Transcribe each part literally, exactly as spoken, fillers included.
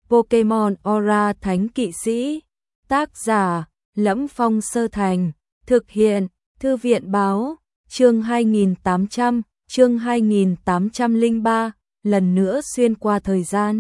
Pokemon Aura Thánh Kỵ Sĩ. Tác giả: Lẫm Phong Sơ Thành. Thực hiện: Thư viện báo. Chương hai nghìn tám trăm, chương hai nghìn tám trăm lẻ ba, lần nữa xuyên qua thời gian.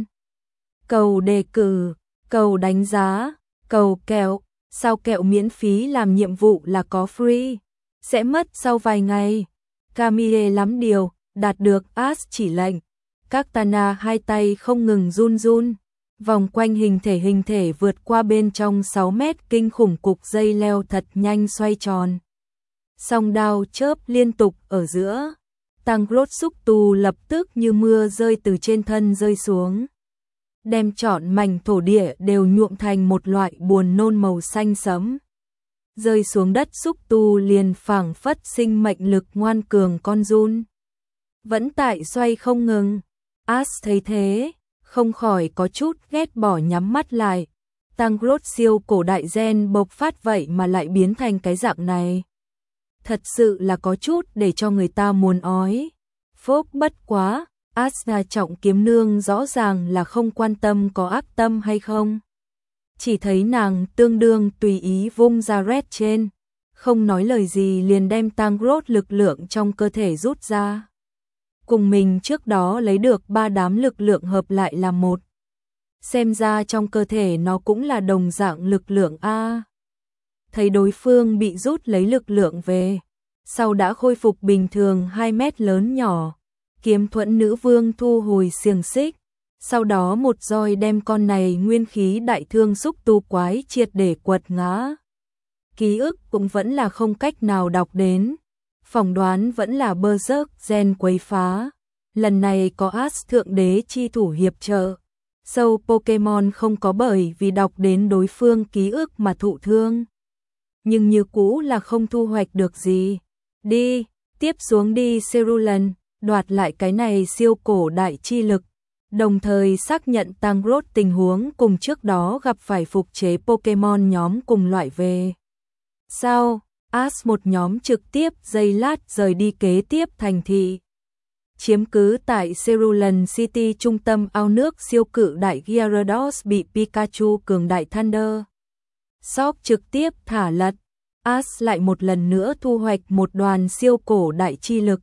Cầu đề cử, cầu đánh giá, cầu kẹo, sao kẹo miễn phí làm nhiệm vụ là có free, sẽ mất sau vài ngày. Camille lắm điều, đạt được Ash chỉ lệnh. Katana hai tay không ngừng run run, vòng quanh hình thể hình thể vượt qua bên trong sáu mét kinh khủng cục dây leo thật nhanh xoay tròn. Song đao chớp liên tục ở giữa, Tangrowth xúc tu lập tức như mưa rơi từ trên thân rơi xuống, đem trọn mảnh thổ địa đều nhuộm thành một loại buồn nôn màu xanh sẫm. Rơi xuống đất xúc tu liền phảng phất sinh mệnh lực ngoan cường con giun, vẫn tại xoay không ngừng. Ash thấy thế, không khỏi có chút ghét bỏ nhắm mắt lại. Tangrowth siêu cổ đại gen bộc phát vậy mà lại biến thành cái dạng này, thật sự là có chút để cho người ta muốn ói. Phốc, bất quá, Asna trọng kiếm nương rõ ràng là không quan tâm có ác tâm hay không. Chỉ thấy nàng tương đương tùy ý vung ra red trên, không nói lời gì liền đem Tangrowth lực lượng trong cơ thể rút ra. Cùng mình trước đó lấy được ba đám lực lượng hợp lại là một. Xem ra trong cơ thể nó cũng là đồng dạng lực lượng A. Thấy đối phương bị rút lấy lực lượng về, sau đã khôi phục bình thường hai mét lớn nhỏ, Kiếm Thuẫn nữ vương thu hồi xiềng xích, sau đó một roi đem con này nguyên khí đại thương xúc tu quái triệt để quật ngã. Ký ức cũng vẫn là không cách nào đọc đến, phỏng đoán vẫn là Berserk gen quấy phá. Lần này có Ash thượng đế chi thủ hiệp trợ, sâu Pokemon không có bởi vì đọc đến đối phương ký ức mà thụ thương, nhưng như cũ là không thu hoạch được gì. Đi, tiếp xuống đi Cerulean, đoạt lại cái này siêu cổ đại chi lực, đồng thời xác nhận Tangrowth tình huống cùng trước đó gặp phải phục chế Pokemon nhóm cùng loại về. Sau, Ash một nhóm trực tiếp giây lát rời đi kế tiếp thành thị. Chiếm cứ tại Cerulean City trung tâm ao nước siêu cự đại Gyarados bị Pikachu cường đại Thunder Shock trực tiếp thả lật. Ash lại một lần nữa thu hoạch một đoàn siêu cổ đại chi lực.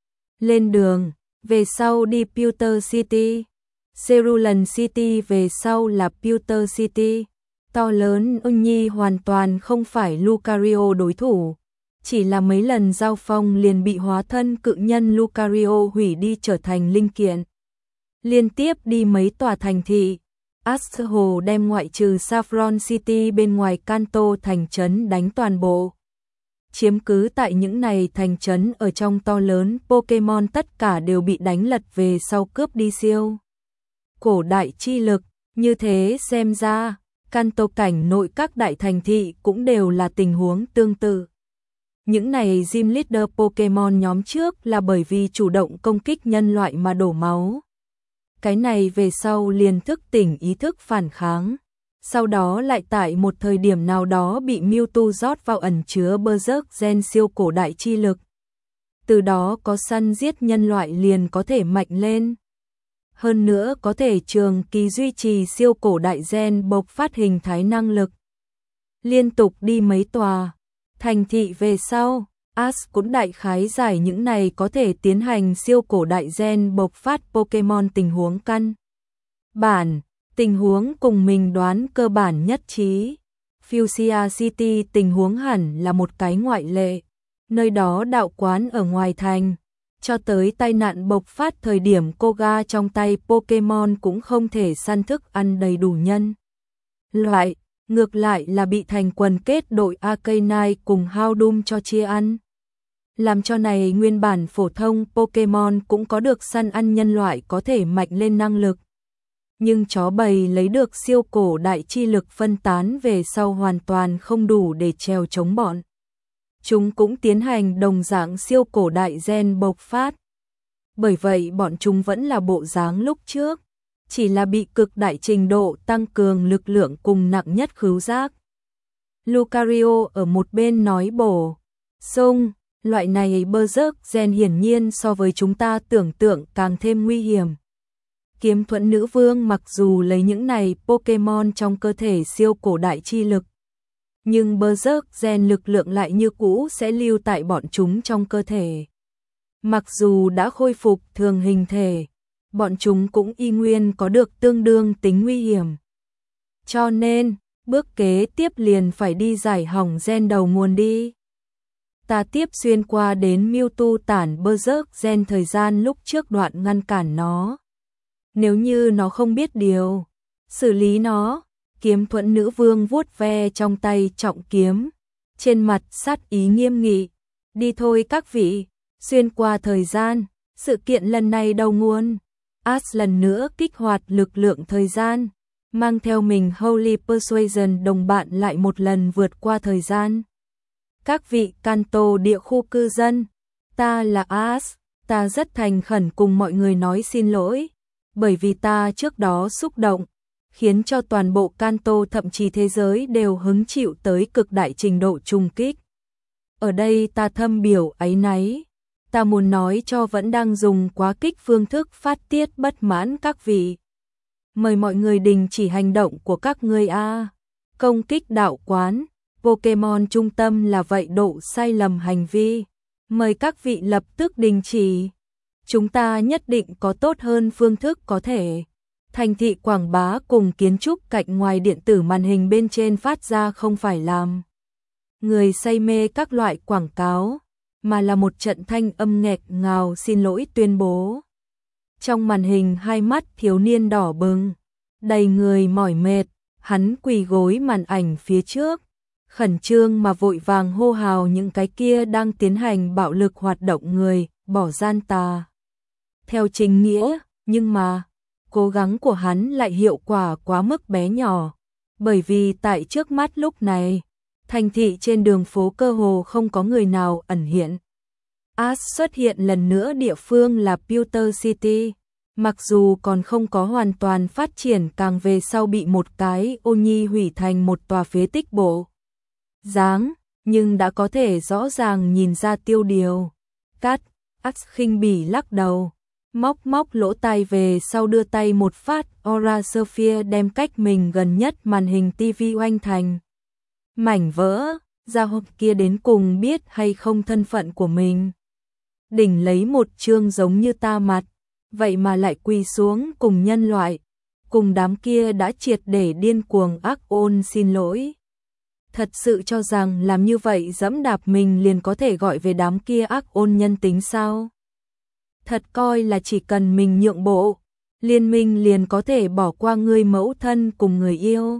Lên đường, về sau đi Pewter City. Cerulean City về sau là Pewter City. To lớn ưng nhi hoàn toàn không phải Lucario đối thủ. Chỉ là mấy lần giao phong liền bị hóa thân cự nhân Lucario hủy đi trở thành linh kiện. Liên tiếp đi mấy tòa thành thị, Ashhồ đem ngoại trừ Saffron City bên ngoài Kanto thành trấn đánh toàn bộ. Chiếm cứ tại những này thành trấn ở trong to lớn Pokemon tất cả đều bị đánh lật về sau cướp đi siêu cổ đại chi lực. Như thế xem ra, Kanto cảnh nội các đại thành thị cũng đều là tình huống tương tự. Những này Gym Leader Pokemon nhóm trước là bởi vì chủ động công kích nhân loại mà đổ máu. Cái này về sau liền thức tỉnh ý thức phản kháng. Sau đó lại tại một thời điểm nào đó bị Mewtwo rót vào ẩn chứa Berserk gen siêu cổ đại chi lực. Từ đó có săn giết nhân loại liền có thể mạnh lên. Hơn nữa có thể trường kỳ duy trì siêu cổ đại gen bộc phát hình thái năng lực. Liên tục đi mấy tòa thành thị về sau, Ash cũng đại khái giải những này có thể tiến hành siêu cổ đại gen bộc phát Pokemon tình huống căn bản, tình huống cùng mình đoán cơ bản nhất trí. Fuchsia City tình huống hẳn là một cái ngoại lệ, nơi đó đạo quán ở ngoài thành, cho tới tai nạn bộc phát thời điểm Koga trong tay Pokemon cũng không thể săn thức ăn đầy đủ nhân loại. Ngược lại là bị thành quần kết đội Arcanine cùng Houndoom cho chia ăn. Làm cho này nguyên bản phổ thông Pokemon cũng có được săn ăn nhân loại có thể mạnh lên năng lực. Nhưng chó bầy lấy được siêu cổ đại chi lực phân tán về sau hoàn toàn không đủ để trèo chống bọn. Chúng cũng tiến hành đồng dạng siêu cổ đại gen bộc phát. Bởi vậy bọn chúng vẫn là bộ dáng lúc trước. Chỉ là bị cực đại trình độ tăng cường lực lượng cùng nặng nhất khứu giác. Lucario ở một bên nói bổ sung, loại này Berserk gen hiển nhiên so với chúng ta tưởng tượng càng thêm nguy hiểm. Kiếm Thuẫn Nữ Vương mặc dù lấy những này Pokemon trong cơ thể siêu cổ đại chi lực, nhưng Berserk gen lực lượng lại như cũ sẽ lưu tại bọn chúng trong cơ thể. Mặc dù đã khôi phục thường hình thể, bọn chúng cũng y nguyên có được tương đương tính nguy hiểm. Cho nên, bước kế tiếp liền phải đi giải hỏng gen đầu nguồn đi. Ta tiếp xuyên qua đến Mewtwo tản Berserk gen thời gian lúc trước đoạn ngăn cản nó. Nếu như nó không biết điều, xử lý nó. Kiếm Thuẫn Nữ Vương vuốt ve trong tay trọng kiếm, trên mặt sát ý nghiêm nghị. Đi thôi các vị, xuyên qua thời gian, sự kiện lần này đầu nguồn. Ash lần nữa kích hoạt lực lượng thời gian, mang theo mình Holy Persuasion đồng bạn lại một lần vượt qua thời gian. Các vị Kanto địa khu cư dân, ta là Ash, ta rất thành khẩn cùng mọi người nói xin lỗi, bởi vì ta trước đó xúc động, khiến cho toàn bộ Kanto thậm chí thế giới đều hứng chịu tới cực đại trình độ trùng kích. Ở đây ta thâm biểu áy náy, ta muốn nói cho vẫn đang dùng quá kích phương thức phát tiết bất mãn các vị. Mời mọi người đình chỉ hành động của các ngươi a. Công kích đạo quán, Pokemon trung tâm là vậy độ sai lầm hành vi. Mời các vị lập tức đình chỉ. Chúng ta nhất định có tốt hơn phương thức có thể. Thành thị quảng bá cùng kiến trúc cạnh ngoài điện tử màn hình bên trên phát ra không phải làm người say mê các loại quảng cáo, mà là một trận thanh âm nghẹt ngào xin lỗi tuyên bố. Trong màn hình hai mắt thiếu niên đỏ bừng, đầy người mỏi mệt, hắn quỳ gối màn ảnh phía trước, khẩn trương mà vội vàng hô hào những cái kia đang tiến hành bạo lực hoạt động người, bỏ gian tà. Theo chính nghĩa, nhưng mà cố gắng của hắn lại hiệu quả quá mức bé nhỏ, bởi vì tại trước mắt lúc này, thành thị trên đường phố cơ hồ không có người nào ẩn hiện. Ash xuất hiện lần nữa địa phương là Pewter City, mặc dù còn không có hoàn toàn phát triển càng về sau bị một cái ô nhi hủy thành một tòa phế tích bộ dáng, nhưng đã có thể rõ ràng nhìn ra tiêu điều. Cát, Ash khinh bỉ lắc đầu, móc móc lỗ tai về sau đưa tay một phát, Aura Sphere đem cách mình gần nhất màn hình tivi oanh thành mảnh vỡ, ra hộp kia đến cùng biết hay không thân phận của mình. Đỉnh lấy một chương giống như ta mặt, vậy mà lại quỳ xuống cùng nhân loại, cùng đám kia đã triệt để điên cuồng ác ôn xin lỗi. Thật sự cho rằng làm như vậy dẫm đạp mình liền có thể gọi về đám kia ác ôn nhân tính sao? Thật coi là chỉ cần mình nhượng bộ, liên minh liền có thể bỏ qua người mẫu thân cùng người yêu.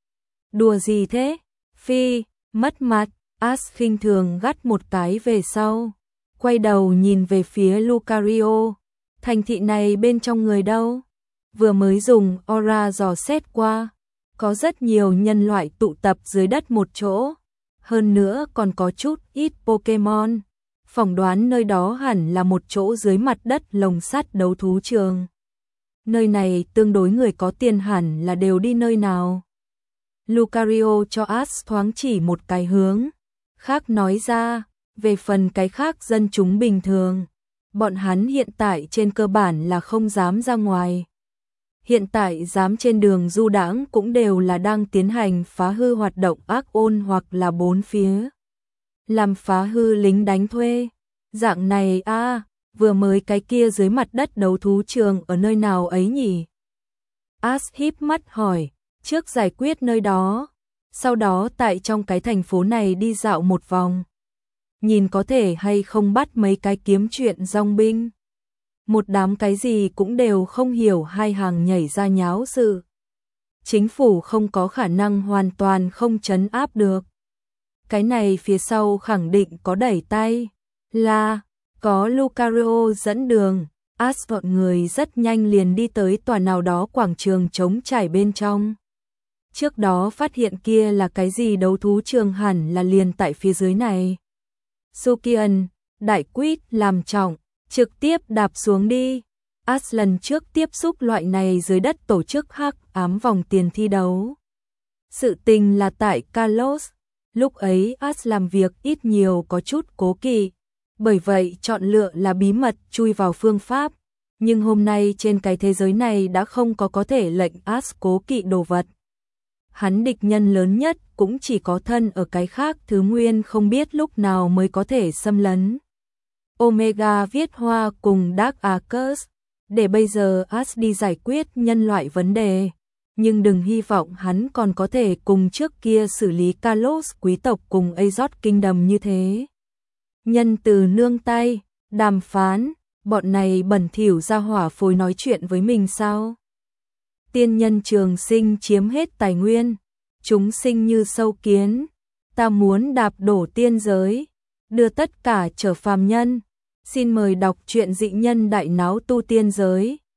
Đùa gì thế? Phi, mất mặt. Ash khinh thường gắt một cái về sau, quay đầu nhìn về phía Lucario. Thành thị này bên trong người đâu? Vừa mới dùng aura dò xét qua, có rất nhiều nhân loại tụ tập dưới đất một chỗ, hơn nữa còn có chút ít Pokemon. Phỏng đoán nơi đó hẳn là một chỗ dưới mặt đất lồng sắt đấu thú trường. Nơi này tương đối người có tiền hẳn là đều đi nơi nào? Lucario cho Ash thoáng chỉ một cái hướng, khác nói ra, về phần cái khác dân chúng bình thường, bọn hắn hiện tại trên cơ bản là không dám ra ngoài. Hiện tại dám trên đường du đãng cũng đều là đang tiến hành phá hư hoạt động ác ôn hoặc là bốn phía làm phá hư lính đánh thuê. Dạng này a, à, vừa mới cái kia dưới mặt đất đấu thú trường ở nơi nào ấy nhỉ? Ash híp mắt hỏi, trước giải quyết nơi đó, sau đó tại trong cái thành phố này đi dạo một vòng, nhìn có thể hay không bắt mấy cái kiếm chuyện dòng binh. Một đám cái gì cũng đều không hiểu hai hàng nhảy ra nháo sự. Chính phủ không có khả năng hoàn toàn không trấn áp được. Cái này phía sau khẳng định có đẩy tay, là có Lucario dẫn đường. Ash bọn người rất nhanh liền đi tới tòa nào đó quảng trường trống trải bên trong. Trước đó phát hiện kia là cái gì đấu thú trường hẳn là liền tại phía dưới này. Sukian, đại quýt làm trọng, trực tiếp đạp xuống đi. Ash lần trước tiếp xúc loại này dưới đất tổ chức hắc ám vòng tiền thi đấu. Sự tình là tại Kalos, lúc ấy Ash làm việc ít nhiều có chút cố kỵ, bởi vậy chọn lựa là bí mật chui vào phương pháp, Nhưng hôm nay trên cái thế giới này đã không có có thể lệnh Ash cố kỵ đồ vật. Hắn địch nhân lớn nhất cũng chỉ có thân ở cái khác thứ nguyên không biết lúc nào mới có thể xâm lấn. Omega viết hoa cùng Dark Arcus, để bây giờ Ash đi giải quyết nhân loại vấn đề. Nhưng đừng hy vọng hắn còn có thể cùng trước kia xử lý Kalos quý tộc cùng Azot Kingdom như thế. Nhân từ nương tay, đàm phán, bọn này bẩn thỉu ra hỏa phối nói chuyện với mình sao? Tiên nhân trường sinh chiếm hết tài nguyên, chúng sinh như sâu kiến, ta muốn đạp đổ tiên giới, đưa tất cả trở phàm nhân. Xin mời đọc truyện Dị Nhân Đại Náo Tu Tiên Giới.